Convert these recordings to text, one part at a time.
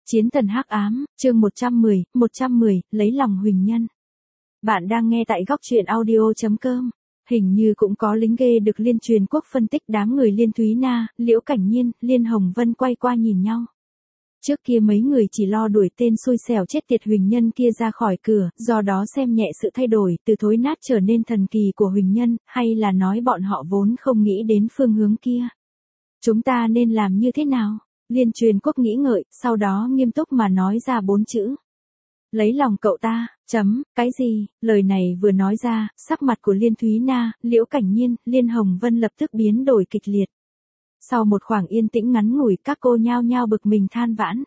Chiến thần hắc ám, chương 110, lấy lòng Huỳnh Nhân. Bạn đang nghe tại góc truyện audio.com. Hình như cũng có lính ghê được Liên Truyền Quốc phân tích đám người Liên Thúy Na, Liễu Cảnh Nhiên, Liên Hồng Vân quay qua nhìn nhau. Trước kia mấy người chỉ lo đuổi tên xui xẻo chết tiệt Huỳnh Nhân kia ra khỏi cửa, do đó xem nhẹ sự thay đổi từ thối nát trở nên thần kỳ của Huỳnh Nhân, hay là nói bọn họ vốn không nghĩ đến phương hướng kia. Chúng ta nên làm như thế nào? Liên Truyền Quốc nghĩ ngợi, sau đó nghiêm túc mà nói ra 4 chữ. Lấy lòng cậu ta, cái gì? Lời này vừa nói ra, sắc mặt của Liên Thúy Na, Liễu Cảnh Nhiên, Liên Hồng Vân lập tức biến đổi kịch liệt. Sau một khoảng yên tĩnh ngắn ngủi, các cô nhao nhao bực mình than vãn.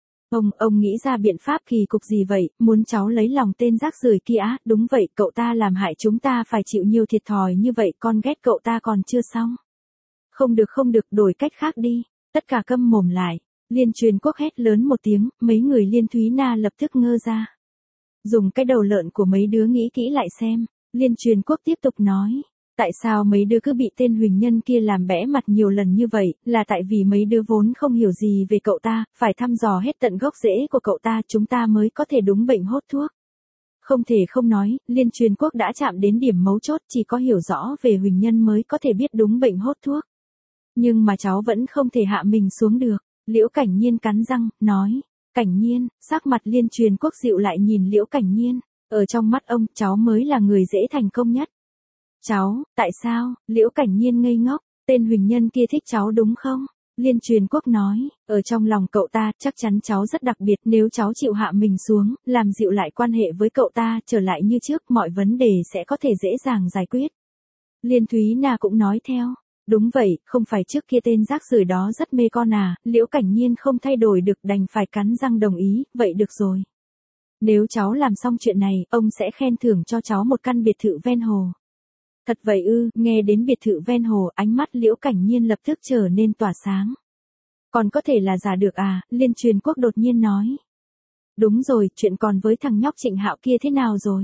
Ông nghĩ ra biện pháp kỳ cục gì vậy, muốn cháu lấy lòng tên rác rưởi kia á? Đúng vậy, cậu ta làm hại chúng ta phải chịu nhiều thiệt thòi như vậy, con ghét cậu ta còn chưa xong. Không được, đổi cách khác đi. Tất cả câm mồm lại. Liên Truyền Quốc hét lớn một tiếng, mấy người Liên Thúy Na lập tức ngơ ra. Dùng cái đầu lợn của mấy đứa nghĩ kỹ lại xem. Liên Truyền Quốc tiếp tục nói. Tại sao mấy đứa cứ bị tên Huỳnh Nhân kia làm bẽ mặt nhiều lần như vậy, là tại vì mấy đứa vốn không hiểu gì về cậu ta, phải thăm dò hết tận gốc rễ của cậu ta chúng ta mới có thể đúng bệnh hốt thuốc. Không thể không nói, Liên Truyền Quốc đã chạm đến điểm mấu chốt, chỉ có hiểu rõ về Huỳnh Nhân mới có thể biết đúng bệnh hốt thuốc. Nhưng mà cháu vẫn không thể hạ mình xuống được. Liễu Cảnh Nhiên cắn răng, nói. Cảnh Nhiên, sắc mặt Liên Truyền Quốc dịu lại nhìn Liễu Cảnh Nhiên. Ở trong mắt ông, cháu mới là người dễ thành công nhất. Cháu, tại sao? Liễu Cảnh Nhiên ngây ngốc. Tên Huỳnh Nhân kia thích cháu đúng không? Liên Truyền Quốc nói. Ở trong lòng cậu ta, chắc chắn cháu rất đặc biệt. Nếu cháu chịu hạ mình xuống, làm dịu lại quan hệ với cậu ta, trở lại như trước, mọi vấn đề sẽ có thể dễ dàng giải quyết. Liên Thúy Na cũng nói theo. Đúng vậy, không phải trước kia tên rác rưởi đó rất mê con à? Liễu Cảnh Nhiên không thay đổi được, đành phải cắn răng đồng ý, vậy được rồi. Nếu cháu làm xong chuyện này, ông sẽ khen thưởng cho cháu một căn biệt thự ven hồ. Thật vậy ư? Nghe đến biệt thự ven hồ, ánh mắt Liễu Cảnh Nhiên lập tức trở nên tỏa sáng. Còn có thể là giả được à? Liên Truyền Quốc đột nhiên nói. Đúng rồi, chuyện còn với thằng nhóc Trịnh Hạo kia thế nào rồi?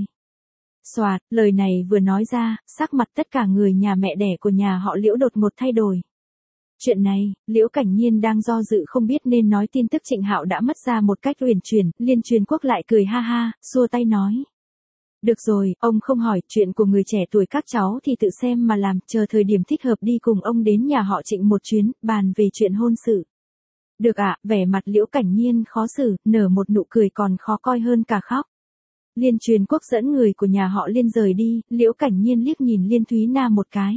Soạt, lời này vừa nói ra, sắc mặt tất cả người nhà mẹ đẻ của nhà họ Liễu đột ngột thay đổi. Chuyện này, Liễu Cảnh Nhiên đang do dự không biết nên nói tin tức Trịnh Hạo đã mất ra một cách uyển chuyển, Liên Truyền Quốc lại cười ha ha, xua tay nói. Được rồi, ông không hỏi, chuyện của người trẻ tuổi các cháu thì tự xem mà làm, chờ thời điểm thích hợp đi cùng ông đến nhà họ Trịnh một chuyến, bàn về chuyện hôn sự. Được ạ, vẻ mặt Liễu Cảnh Nhiên khó xử, nở một nụ cười còn khó coi hơn cả khóc. Liên Truyền Quốc dẫn người của nhà họ Liên rời đi, Liễu Cảnh Nhiên liếc nhìn Liên Thúy Na một cái.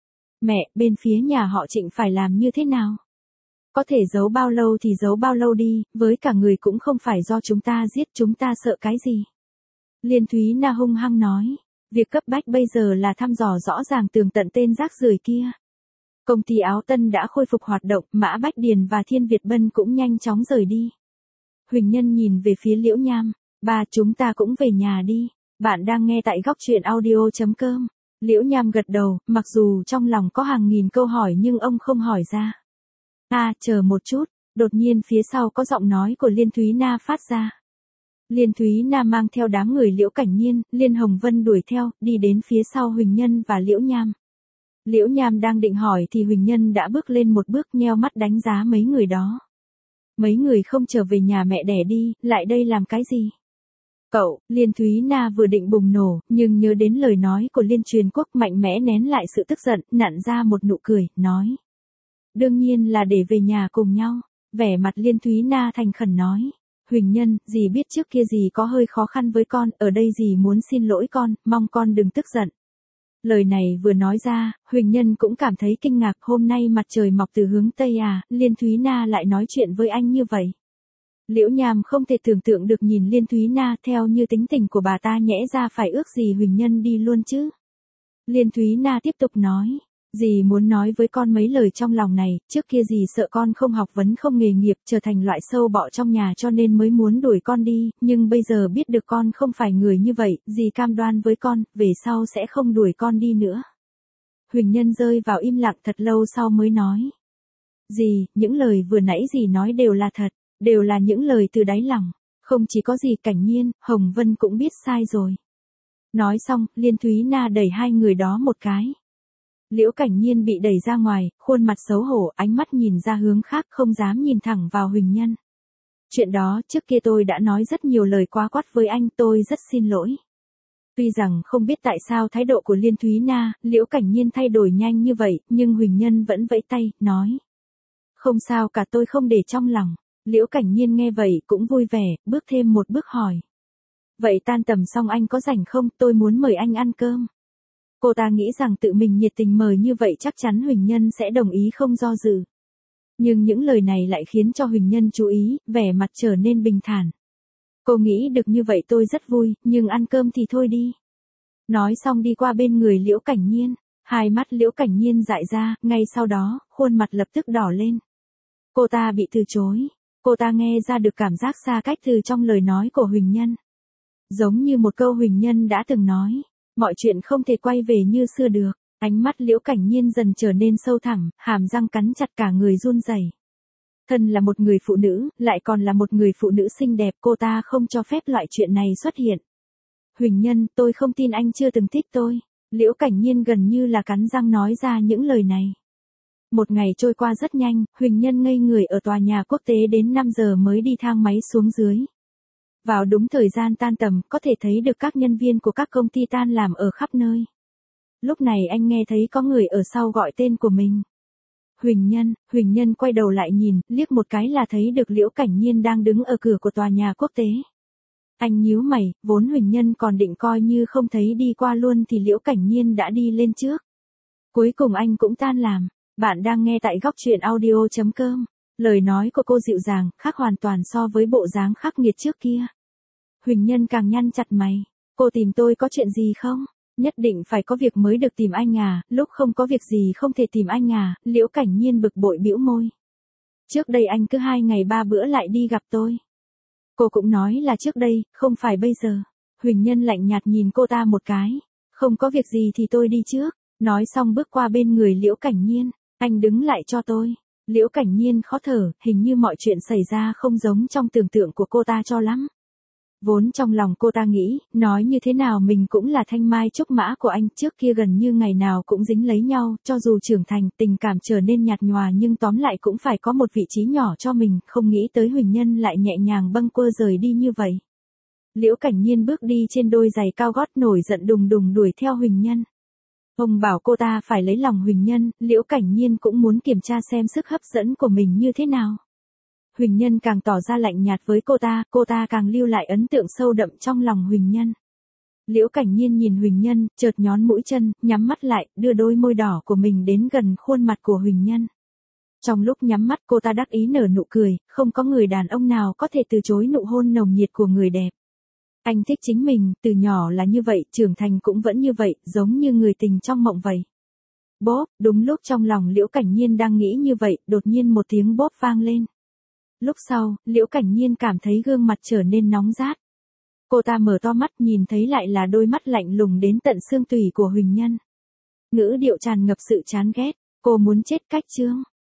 Mẹ, bên phía nhà họ Trịnh phải làm như thế nào? Có thể giấu bao lâu thì giấu bao lâu đi, với cả người cũng không phải do chúng ta giết, chúng ta sợ cái gì? Liên Thúy Na hung hăng nói, việc cấp bách bây giờ là thăm dò rõ ràng tường tận tên rác rưởi kia. Công ty Áo Tân đã khôi phục hoạt động, Mã Bách Điền và Thiên Việt Bân cũng nhanh chóng rời đi. Huỳnh Nhân nhìn về phía Liễu Nham. Ba, chúng ta cũng về nhà đi. Bạn đang nghe tại góc truyện audio.com. Liễu Nham gật đầu, mặc dù trong lòng có hàng nghìn câu hỏi nhưng ông không hỏi ra. Chờ một chút, đột nhiên phía sau có giọng nói của Liên Thúy Na phát ra. Liên Thúy Na mang theo đám người Liễu Cảnh Nhiên, Liên Hồng Vân đuổi theo, đi đến phía sau Huỳnh Nhân và Liễu Nham. Liễu Nham đang định hỏi thì Huỳnh Nhân đã bước lên một bước, nheo mắt đánh giá mấy người đó. Mấy người không trở về nhà mẹ đẻ đi, lại đây làm cái gì? Cậu, Liên Thúy Na vừa định bùng nổ, nhưng nhớ đến lời nói của Liên Truyền Quốc mạnh mẽ nén lại sự tức giận, nặn ra một nụ cười, nói. Đương nhiên là để về nhà cùng nhau. Vẻ mặt Liên Thúy Na thành khẩn nói. Huỳnh Nhân, dì biết trước kia dì có hơi khó khăn với con, ở đây dì muốn xin lỗi con, mong con đừng tức giận. Lời này vừa nói ra, Huỳnh Nhân cũng cảm thấy kinh ngạc, hôm nay mặt trời mọc từ hướng Tây à, Liên Thúy Na lại nói chuyện với anh như vậy. Liễu Nham không thể tưởng tượng được nhìn Liên Thúy Na, theo như tính tình của bà ta nhẽ ra phải ước gì Huỳnh Nhân đi luôn chứ. Liên Thúy Na tiếp tục nói, dì muốn nói với con mấy lời trong lòng này, trước kia dì sợ con không học vấn không nghề nghiệp, trở thành loại sâu bọ trong nhà cho nên mới muốn đuổi con đi, nhưng bây giờ biết được con không phải người như vậy, dì cam đoan với con, về sau sẽ không đuổi con đi nữa. Huỳnh Nhân rơi vào im lặng thật lâu sau mới nói. Dì, những lời vừa nãy dì nói đều là thật. Đều là những lời từ đáy lòng, không chỉ có gì Cảnh Nhiên, Hồng Vân cũng biết sai rồi. Nói xong, Liên Thúy Na đẩy hai người đó một cái. Liễu Cảnh Nhiên bị đẩy ra ngoài, khuôn mặt xấu hổ, ánh mắt nhìn ra hướng khác không dám nhìn thẳng vào Huỳnh Nhân. Chuyện đó trước kia tôi đã nói rất nhiều lời quá quắt với anh, tôi rất xin lỗi. Tuy rằng không biết tại sao thái độ của Liên Thúy Na, Liễu Cảnh Nhiên thay đổi nhanh như vậy, nhưng Huỳnh Nhân vẫn vẫy tay, nói. Không sao cả, tôi không để trong lòng. Liễu Cảnh Nhiên nghe vậy cũng vui vẻ, bước thêm một bước hỏi. Vậy tan tầm xong anh có rảnh không, tôi muốn mời anh ăn cơm. Cô ta nghĩ rằng tự mình nhiệt tình mời như vậy chắc chắn Huỳnh Nhân sẽ đồng ý không do dự. Nhưng những lời này lại khiến cho Huỳnh Nhân chú ý, vẻ mặt trở nên bình thản. Cô nghĩ được như vậy tôi rất vui, nhưng ăn cơm thì thôi đi. Nói xong đi qua bên người Liễu Cảnh Nhiên, hai mắt Liễu Cảnh Nhiên dại ra, ngay sau đó, khuôn mặt lập tức đỏ lên. Cô ta bị từ chối, cô ta nghe ra được cảm giác xa cách từ trong lời nói của Huỳnh Nhân. Giống như một câu Huỳnh Nhân đã từng nói, mọi chuyện không thể quay về như xưa được. Ánh mắt Liễu Cảnh Nhiên dần trở nên sâu thẳm, hàm răng cắn chặt cả người run rẩy. Thân là một người phụ nữ, lại còn là một người phụ nữ xinh đẹp, cô ta không cho phép loại chuyện này xuất hiện. Huỳnh Nhân, tôi không tin anh chưa từng thích tôi. Liễu Cảnh Nhiên gần như là cắn răng nói ra những lời này. Một ngày trôi qua rất nhanh, Huỳnh Nhân ngây người ở tòa nhà quốc tế đến 5 giờ mới đi thang máy xuống dưới. Vào đúng thời gian tan tầm, có thể thấy được các nhân viên của các công ty tan làm ở khắp nơi. Lúc này anh nghe thấy có người ở sau gọi tên của mình. Huỳnh Nhân quay đầu lại nhìn, liếc một cái là thấy được Liễu Cảnh Nhiên đang đứng ở cửa của tòa nhà quốc tế. Anh nhíu mày, vốn Huỳnh Nhân còn định coi như không thấy đi qua luôn thì Liễu Cảnh Nhiên đã đi lên trước. Cuối cùng anh cũng tan làm. Bạn đang nghe tại góc truyện audio.com. Lời nói của cô dịu dàng, khác hoàn toàn so với bộ dáng khắc nghiệt trước kia. Huỳnh Nhân càng nhăn chặt mày. Cô tìm tôi có chuyện gì không? Nhất định phải có việc mới được tìm anh à, lúc không có việc gì không thể tìm anh à, Liễu Cảnh Nhiên bực bội bĩu môi. Trước đây anh cứ 2 ngày 3 bữa lại đi gặp tôi. Cô cũng nói là trước đây, không phải bây giờ. Huỳnh Nhân lạnh nhạt nhìn cô ta một cái. Không có việc gì thì tôi đi trước. Nói xong bước qua bên người Liễu Cảnh Nhiên. Anh đứng lại cho tôi. Liễu Cảnh Nhiên khó thở, hình như mọi chuyện xảy ra không giống trong tưởng tượng của cô ta cho lắm. Vốn trong lòng cô ta nghĩ, nói như thế nào mình cũng là thanh mai trúc mã của anh, trước kia gần như ngày nào cũng dính lấy nhau, cho dù trưởng thành, tình cảm trở nên nhạt nhòa nhưng tóm lại cũng phải có một vị trí nhỏ cho mình, không nghĩ tới Huỳnh Nhân lại nhẹ nhàng bâng quơ rời đi như vậy. Liễu Cảnh Nhiên bước đi trên đôi giày cao gót nổi giận đùng đùng đuổi theo Huỳnh Nhân. Ông bảo cô ta phải lấy lòng Huỳnh Nhân, Liễu Cảnh Nhiên cũng muốn kiểm tra xem sức hấp dẫn của mình như thế nào. Huỳnh Nhân càng tỏ ra lạnh nhạt với cô ta càng lưu lại ấn tượng sâu đậm trong lòng Huỳnh Nhân. Liễu Cảnh Nhiên nhìn Huỳnh Nhân, chợt nhón mũi chân, nhắm mắt lại, đưa đôi môi đỏ của mình đến gần khuôn mặt của Huỳnh Nhân. Trong lúc nhắm mắt cô ta đắc ý nở nụ cười, không có người đàn ông nào có thể từ chối nụ hôn nồng nhiệt của người đẹp. Anh thích chính mình, từ nhỏ là như vậy, trưởng thành cũng vẫn như vậy, giống như người tình trong mộng vậy. Bốp, đúng lúc trong lòng Liễu Cảnh Nhiên đang nghĩ như vậy, đột nhiên một tiếng bốp vang lên. Lúc sau, Liễu Cảnh Nhiên cảm thấy gương mặt trở nên nóng rát. Cô ta mở to mắt nhìn thấy lại là đôi mắt lạnh lùng đến tận xương tủy của Huỳnh Nhân. Ngữ điệu tràn ngập sự chán ghét, cô muốn chết cách chương.